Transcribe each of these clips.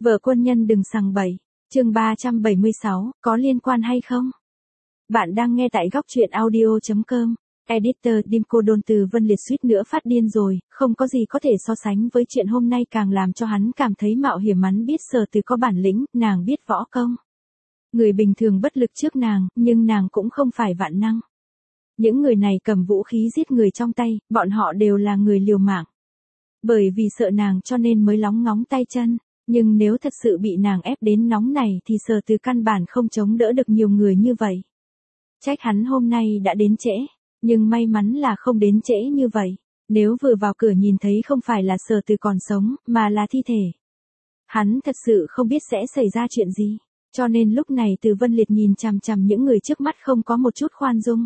Vợ quân nhân đừng sằng bậy. Chương 376, có liên quan hay không? Bạn đang nghe tại góc truyện audio.com. Editor Dimco Đôn Từ Vân Liệt suýt nữa phát điên rồi, không có gì có thể so sánh với chuyện hôm nay càng làm cho hắn cảm thấy mạo hiểm. Hắn biết Sở Từ có bản lĩnh, nàng biết võ công. Người bình thường bất lực trước nàng, nhưng nàng cũng không phải vạn năng. Những người này cầm vũ khí giết người trong tay, bọn họ đều là người liều mạng. Bởi vì sợ nàng cho nên mới lóng ngóng tay chân. Nhưng nếu thật sự bị nàng ép đến nóng này thì Sở Từ căn bản không chống đỡ được nhiều người như vậy. Trách hắn hôm nay đã đến trễ, nhưng may mắn là không đến trễ như vậy. Nếu vừa vào cửa nhìn thấy không phải là Sở Từ còn sống, mà là thi thể, hắn thật sự không biết sẽ xảy ra chuyện gì. Cho nên lúc này Từ Vân Liệt nhìn chằm chằm những người trước mắt không có một chút khoan dung.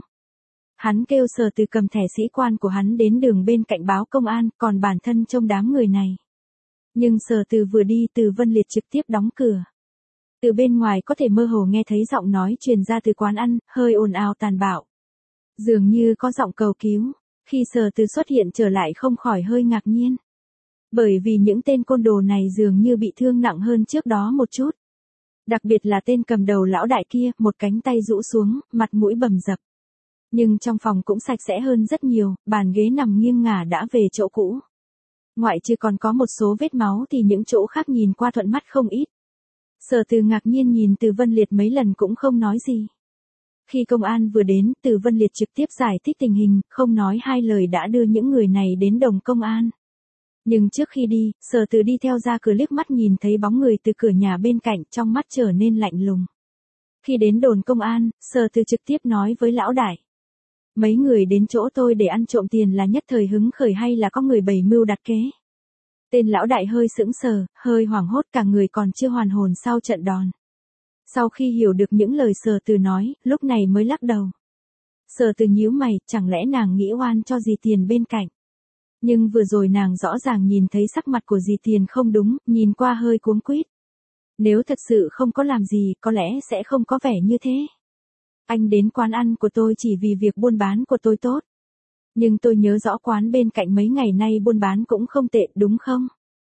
Hắn kêu Sở Từ cầm thẻ sĩ quan của hắn đến đường bên cạnh báo công an, còn bản thân trông đám người này. Nhưng Sở Từ vừa đi, Từ Vân Liệt trực tiếp đóng cửa. Từ bên ngoài có thể mơ hồ nghe thấy giọng nói truyền ra từ quán ăn, hơi ồn ào tàn bạo. Dường như có giọng cầu cứu. Khi Sở Từ xuất hiện trở lại không khỏi hơi ngạc nhiên. Bởi vì những tên côn đồ này dường như bị thương nặng hơn trước đó một chút. Đặc biệt là tên cầm đầu lão đại kia, một cánh tay rũ xuống, mặt mũi bầm dập. Nhưng trong phòng cũng sạch sẽ hơn rất nhiều, bàn ghế nằm nghiêng ngả đã về chỗ cũ. Ngoại trừ còn có một số vết máu thì những chỗ khác nhìn qua thuận mắt không ít. Sở Từ ngạc nhiên nhìn Từ Vân Liệt mấy lần cũng không nói gì. Khi công an vừa đến, Từ Vân Liệt trực tiếp giải thích tình hình, không nói hai lời đã đưa những người này đến đồn công an. Nhưng trước khi đi, Sở Từ đi theo ra cửa liếc mắt nhìn thấy bóng người từ cửa nhà bên cạnh, trong mắt trở nên lạnh lùng. Khi đến đồn công an, Sở Từ trực tiếp nói với lão đại. Mấy người đến chỗ tôi để ăn trộm tiền là nhất thời hứng khởi hay là có người bày mưu đặt kế? Tên lão đại hơi sững sờ, hơi hoảng hốt, cả người còn chưa hoàn hồn sau trận đòn. Sau khi hiểu được những lời Sở Từ nói, lúc này mới lắc đầu. Sở Từ nhíu mày, chẳng lẽ nàng nghĩ oan cho dì Tiền bên cạnh? Nhưng vừa rồi nàng rõ ràng nhìn thấy sắc mặt của dì Tiền không đúng, nhìn qua hơi cuống quýt. Nếu thật sự không có làm gì, có lẽ sẽ không có vẻ như thế. Anh đến quán ăn của tôi chỉ vì việc buôn bán của tôi tốt. Nhưng tôi nhớ rõ quán bên cạnh mấy ngày nay buôn bán cũng không tệ, đúng không?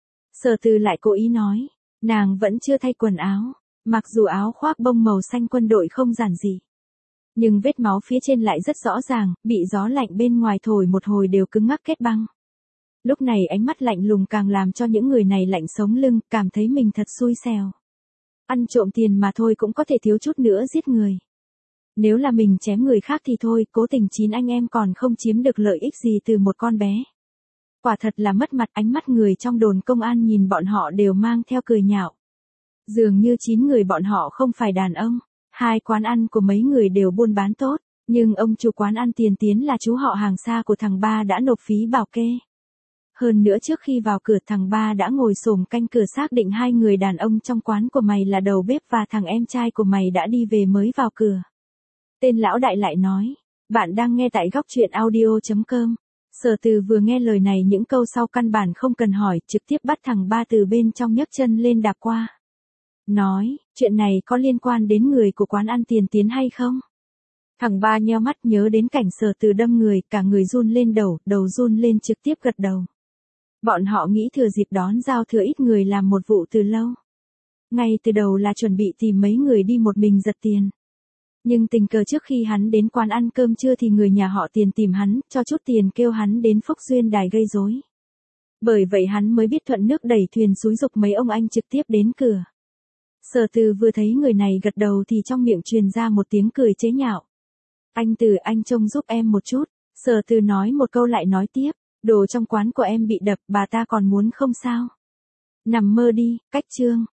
Sở Từ lại cố ý nói. Nàng vẫn chưa thay quần áo. Mặc dù áo khoác bông màu xanh quân đội không giản dị. Nhưng vết máu phía trên lại rất rõ ràng, bị gió lạnh bên ngoài thổi một hồi đều cứng ngắc kết băng. Lúc này ánh mắt lạnh lùng càng làm cho những người này lạnh sống lưng, cảm thấy mình thật xui xẻo. Ăn trộm tiền mà thôi cũng có thể thiếu chút nữa giết người. Nếu là mình chém người khác thì thôi, cố tình 9 anh em còn không chiếm được lợi ích gì từ một con bé. Quả thật là mất mặt. Ánh mắt người trong đồn công an nhìn bọn họ đều mang theo cười nhạo. Dường như 9 người bọn họ không phải đàn ông. 2 quán ăn của mấy người đều buôn bán tốt, nhưng ông chủ quán ăn Tiền Tiến là chú họ hàng xa của thằng Ba đã nộp phí bảo kê. Hơn nữa trước khi vào cửa thằng Ba đã ngồi xổm canh cửa xác định 2 người đàn ông trong quán của mày là đầu bếp và thằng em trai của mày đã đi về mới vào cửa. Tên lão đại lại nói, bạn đang nghe tại góc truyện audio.com. Sở Từ vừa nghe lời này những câu sau căn bản không cần hỏi, trực tiếp bắt thằng Ba từ bên trong nhấc chân lên đạp qua. Nói, chuyện này có liên quan đến người của quán ăn Tiền Tiến hay không? Thằng Ba nheo mắt nhớ đến cảnh Sở Từ đâm người, cả người run lên đầu run lên trực tiếp gật đầu. Bọn họ nghĩ thừa dịp đón giao thừa ít người làm một vụ từ lâu. Ngay từ đầu là chuẩn bị tìm mấy người đi một mình giật tiền. Nhưng tình cờ trước khi hắn đến quán ăn cơm trưa thì người nhà họ Tiền tìm hắn, cho chút tiền kêu hắn đến Phúc Duyên Đài gây rối. Bởi vậy hắn mới biết thuận nước đẩy thuyền xúi giục mấy ông anh trực tiếp đến cửa. Sở Từ vừa thấy người này gật đầu thì trong miệng truyền ra một tiếng cười chế nhạo. Anh Từ, anh trông giúp em một chút. Sở Từ nói một câu lại nói tiếp. Đồ trong quán của em bị đập, bà ta còn muốn không sao? Nằm mơ đi, cách chương.